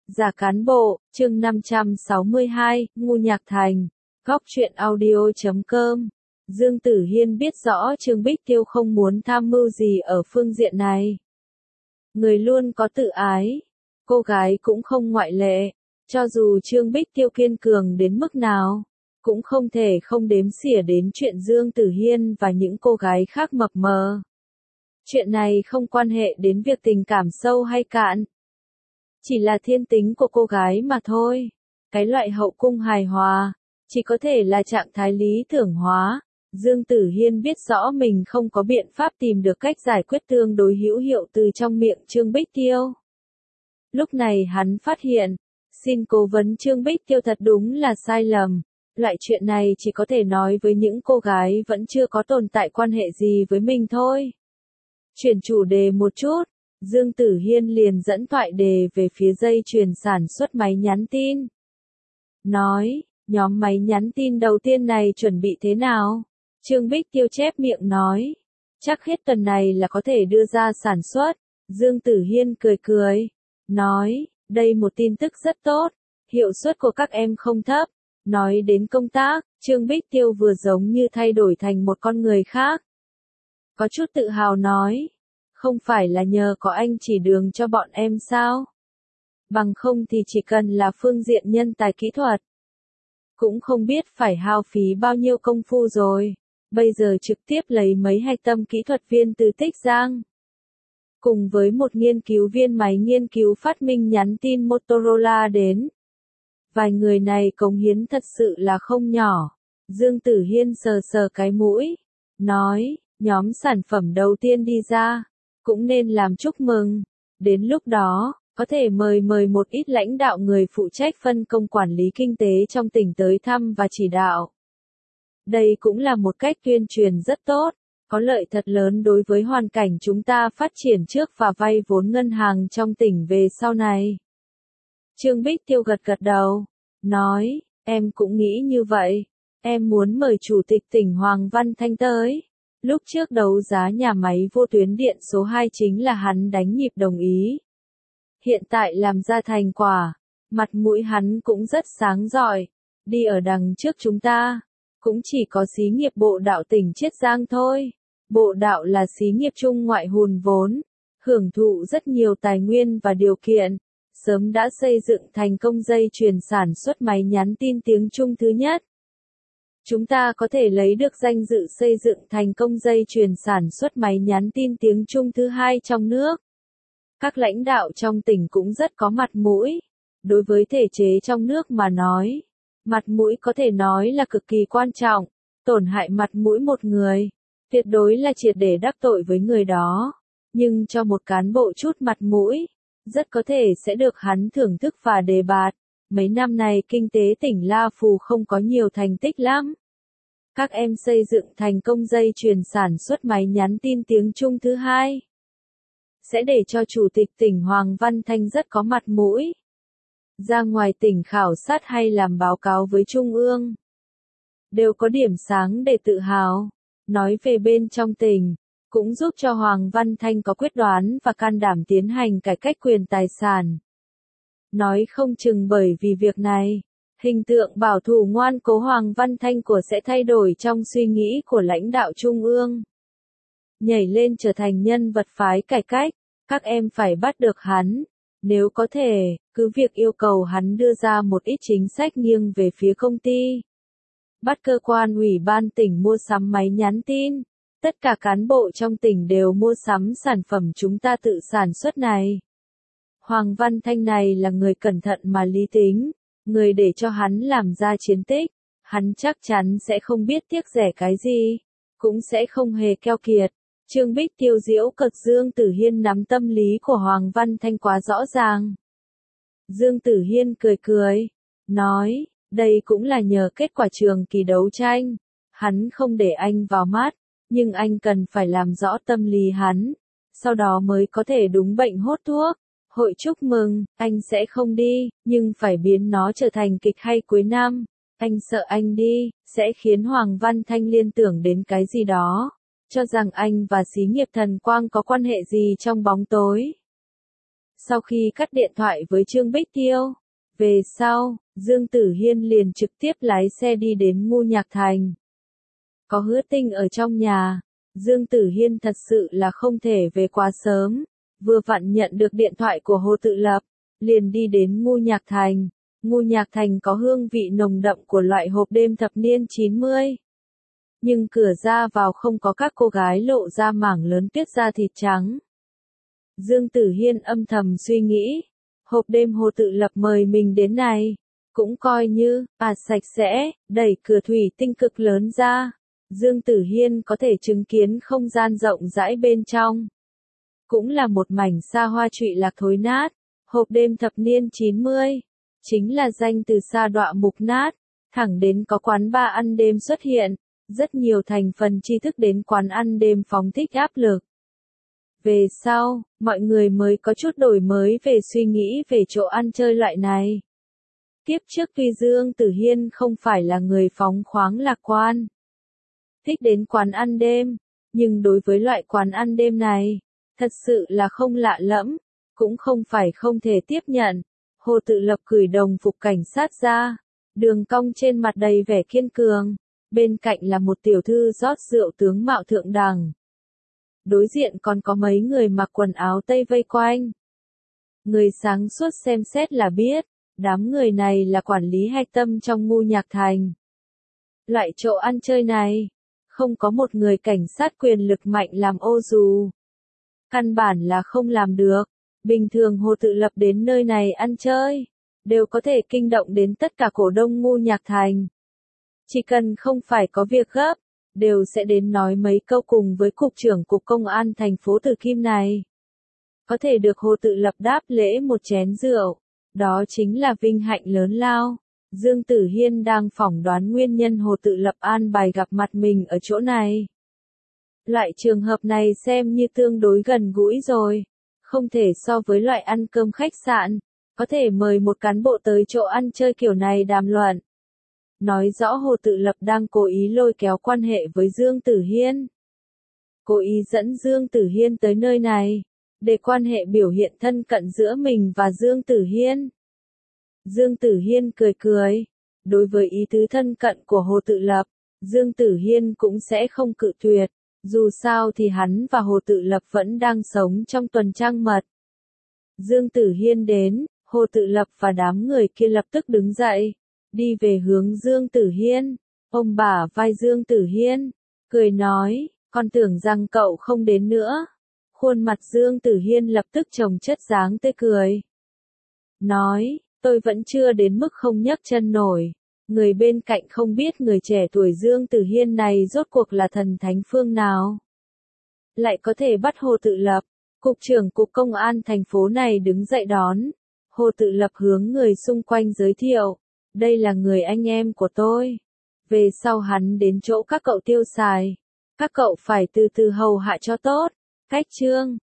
Giả cán bộ, chương 562, Ngu Nhạc Thành, Góc truyện audio.com. Dương Tử Hiên biết rõ Trương Bích Tiêu không muốn tham mưu gì ở phương diện này. Người luôn có tự ái, cô gái cũng không ngoại lệ, cho dù Trương Bích Tiêu kiên cường đến mức nào, cũng không thể không đếm xỉa đến chuyện Dương Tử Hiên và những cô gái khác mập mờ. Chuyện này không quan hệ đến việc tình cảm sâu hay cạn. Chỉ là thiên tính của cô gái mà thôi. Cái loại hậu cung hài hòa, chỉ có thể là trạng thái lý tưởng hóa. Dương Tử Hiên biết rõ mình không có biện pháp tìm được cách giải quyết tương đối hữu hiệu từ trong miệng Trương Bích Tiêu. Lúc này hắn phát hiện, xin cố vấn Trương Bích Tiêu thật đúng là sai lầm. Loại chuyện này chỉ có thể nói với những cô gái vẫn chưa có tồn tại quan hệ gì với mình thôi. Chuyển chủ đề một chút, Dương Tử Hiên liền dẫn thoại đề về phía dây chuyền sản xuất máy nhắn tin. Nói, nhóm máy nhắn tin đầu tiên này chuẩn bị thế nào? Trương Bích Tiêu chép miệng nói, chắc hết tuần này là có thể đưa ra sản xuất. Dương Tử Hiên cười cười, nói, đây một tin tức rất tốt, hiệu suất của các em không thấp. Nói đến công tác, Trương Bích Tiêu vừa giống như thay đổi thành một con người khác. Có chút tự hào nói, không phải là nhờ có anh chỉ đường cho bọn em sao? Bằng không thì chỉ cần là phương diện nhân tài kỹ thuật. Cũng không biết phải hao phí bao nhiêu công phu rồi. Bây giờ trực tiếp lấy mấy hạch tâm kỹ thuật viên từ Tích Giang. Cùng với một nghiên cứu viên máy nghiên cứu phát minh nhắn tin Motorola đến. Vài người này cống hiến thật sự là không nhỏ. Dương Tử Hiên sờ sờ cái mũi. Nói, nhóm sản phẩm đầu tiên đi ra. Cũng nên làm chúc mừng. Đến lúc đó, có thể mời một ít lãnh đạo người phụ trách phân công quản lý kinh tế trong tỉnh tới thăm và chỉ đạo. Đây cũng là một cách tuyên truyền rất tốt, có lợi thật lớn đối với hoàn cảnh chúng ta phát triển trước và vay vốn ngân hàng trong tỉnh về sau này. Trương Bích Tiêu gật đầu, nói, em cũng nghĩ như vậy, em muốn mời Chủ tịch tỉnh Hoàng Văn Thanh tới. Lúc trước đấu giá nhà máy vô tuyến điện số 2 chính là hắn đánh nhịp đồng ý. Hiện tại làm ra thành quả, mặt mũi hắn cũng rất sáng rọi, đi ở đằng trước chúng ta, cũng chỉ có xí nghiệp bộ đạo tỉnh Chiết Giang thôi. Bộ đạo là xí nghiệp trung ngoại hùn vốn, hưởng thụ rất nhiều tài nguyên và điều kiện, sớm đã xây dựng thành công dây chuyền sản xuất máy nhắn tin tiếng Trung thứ nhất. Chúng ta có thể lấy được danh dự xây dựng thành công dây chuyền sản xuất máy nhắn tin tiếng Trung thứ hai trong nước. Các lãnh đạo trong tỉnh cũng rất có mặt mũi. Đối với thể chế trong nước mà nói, mặt mũi có thể nói là cực kỳ quan trọng. Tổn hại mặt mũi một người, tuyệt đối là triệt để đắc tội với người đó. Nhưng cho một cán bộ chút mặt mũi, rất có thể sẽ được hắn thưởng thức và đề bạt. Mấy năm này kinh tế tỉnh La Phù không có nhiều thành tích lắm. Các em xây dựng thành công dây chuyền sản xuất máy nhắn tin tiếng Trung thứ hai. Sẽ để cho Chủ tịch tỉnh Hoàng Văn Thanh rất có mặt mũi. Ra ngoài tỉnh khảo sát hay làm báo cáo với Trung ương. Đều có điểm sáng để tự hào. Nói về bên trong tỉnh, cũng giúp cho Hoàng Văn Thanh có quyết đoán và can đảm tiến hành cải cách quyền tài sản. Nói không chừng bởi vì việc này, hình tượng bảo thủ ngoan cố Hoàng Văn Thanh của sẽ thay đổi trong suy nghĩ của lãnh đạo Trung ương. Nhảy lên trở thành nhân vật phái cải cách, các em phải bắt được hắn. Nếu có thể, cứ việc yêu cầu hắn đưa ra một ít chính sách nghiêng về phía công ty. Bắt cơ quan ủy ban tỉnh mua sắm máy nhắn tin. Tất cả cán bộ trong tỉnh đều mua sắm sản phẩm chúng ta tự sản xuất này. Hoàng Văn Thanh này là người cẩn thận mà lý tính, người để cho hắn làm ra chiến tích, hắn chắc chắn sẽ không biết tiếc rẻ cái gì, cũng sẽ không hề keo kiệt. Trương Bích Tiêu giễu cợt Dương Tử Hiên nắm tâm lý của Hoàng Văn Thanh quá rõ ràng. Dương Tử Hiên cười, nói, đây cũng là nhờ kết quả trường kỳ đấu tranh, hắn không để anh vào mắt, nhưng anh cần phải làm rõ tâm lý hắn, sau đó mới có thể đúng bệnh hốt thuốc. Hội chúc mừng, anh sẽ không đi, nhưng phải biến nó trở thành kịch hay cuối năm. Anh sợ anh đi, sẽ khiến Hoàng Văn Thanh liên tưởng đến cái gì đó, cho rằng anh và xí nghiệp Thần Quang có quan hệ gì trong bóng tối. Sau khi cắt điện thoại với Trương Bích Tiêu, về sau, Dương Tử Hiên liền trực tiếp lái xe đi đến Ngô Nhạc Thành. Có Hứa Tinh ở trong nhà, Dương Tử Hiên thật sự là không thể về quá sớm, vừa vặn nhận được điện thoại của Hồ Tự Lập, liền đi đến Ngô Nhạc Thành. Ngô Nhạc Thành có hương vị nồng đậm của loại hộp đêm thập niên 90. Nhưng cửa ra vào không có các cô gái lộ ra mảng lớn tuyết da thịt trắng. Dương Tử Hiên âm thầm suy nghĩ, hộp đêm Hồ Tự Lập mời mình đến này, cũng coi như, sạch sẽ, đẩy cửa thủy tinh cực lớn ra. Dương Tử Hiên có thể chứng kiến không gian rộng rãi bên trong. Cũng là một mảnh xa hoa trụy lạc thối nát, hộp đêm thập niên 90. Chính là danh từ sa đọa mục nát, thẳng đến có quán bar ăn đêm xuất hiện, rất nhiều thành phần tri thức đến quán ăn đêm phóng thích áp lực. Về sau, mọi người mới có chút đổi mới về suy nghĩ về chỗ ăn chơi loại này. Tiếp trước tuy Dương Tử Hiên không phải là người phóng khoáng lạc quan, thích đến quán ăn đêm, nhưng đối với loại quán ăn đêm này, thật sự là không lạ lẫm, cũng không phải không thể tiếp nhận. Hồ Tự Lập cởi đồng phục cảnh sát ra, đường cong trên mặt đầy vẻ kiên cường, bên cạnh là một tiểu thư rót rượu tướng mạo thượng đẳng. Đối diện còn có mấy người mặc quần áo tây vây quanh. Người sáng suốt xem xét là biết, đám người này là quản lý hạch tâm trong Ngô Nhạc Thành. Loại chỗ ăn chơi này, không có một người cảnh sát quyền lực mạnh làm ô dù. Căn bản là không làm được. Bình thường Hồ Tự Lập đến nơi này ăn chơi, đều có thể kinh động đến tất cả cổ đông Ngô Nhạc Thành. Chỉ cần không phải có việc gấp, đều sẽ đến nói mấy câu cùng với cục trưởng cục công an thành phố Từ Kim này. Có thể được Hồ Tự Lập đáp lễ một chén rượu, đó chính là vinh hạnh lớn lao. Dương Tử Hiên đang phỏng đoán nguyên nhân Hồ Tự Lập an bài gặp mặt mình ở chỗ này. Loại trường hợp này xem như tương đối gần gũi rồi. Không thể so với loại ăn cơm khách sạn, có thể mời một cán bộ tới chỗ ăn chơi kiểu này đàm luận. Nói rõ Hồ Tự Lập đang cố ý lôi kéo quan hệ với Dương Tử Hiên. Cố ý dẫn Dương Tử Hiên tới nơi này, để quan hệ biểu hiện thân cận giữa mình và Dương Tử Hiên. Dương Tử Hiên cười cười, đối với ý tứ thân cận của Hồ Tự Lập, Dương Tử Hiên cũng sẽ không cự tuyệt. Dù sao thì hắn và Hồ Tự Lập vẫn đang sống trong tuần trăng mật. Dương Tử Hiên đến, Hồ Tự Lập và đám người kia lập tức đứng dậy, đi về hướng Dương Tử Hiên, ôm bả vai Dương Tử Hiên, cười nói, con tưởng rằng cậu không đến nữa. Khuôn mặt Dương Tử Hiên lập tức trồng chất dáng tươi cười. Nói, tôi vẫn chưa đến mức không nhấc chân nổi. Người bên cạnh không biết người trẻ tuổi Dương Tử Hiên này rốt cuộc là thần thánh phương nào. Lại có thể bắt Hồ Tự Lập, cục trưởng cục công an thành phố này đứng dậy đón. Hồ Tự Lập hướng người xung quanh giới thiệu, đây là người anh em của tôi. Về sau hắn đến chỗ các cậu tiêu xài. Các cậu phải từ từ hầu hạ cho tốt. Cách chương